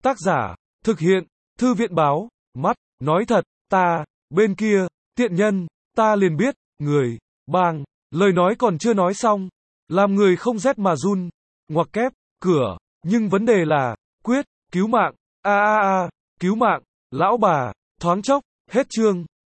Tác giả, thực hiện, thư viện báo, mắt, nói thật, ta, bên kia, tiện nhân, ta liền biết, người, bang, lời nói còn chưa nói xong, làm người không rét mà run, ngoặc kép, cửa, nhưng vấn đề là, quyết, cứu mạng, cứu mạng, lão bà, thoáng chốc, hết chương.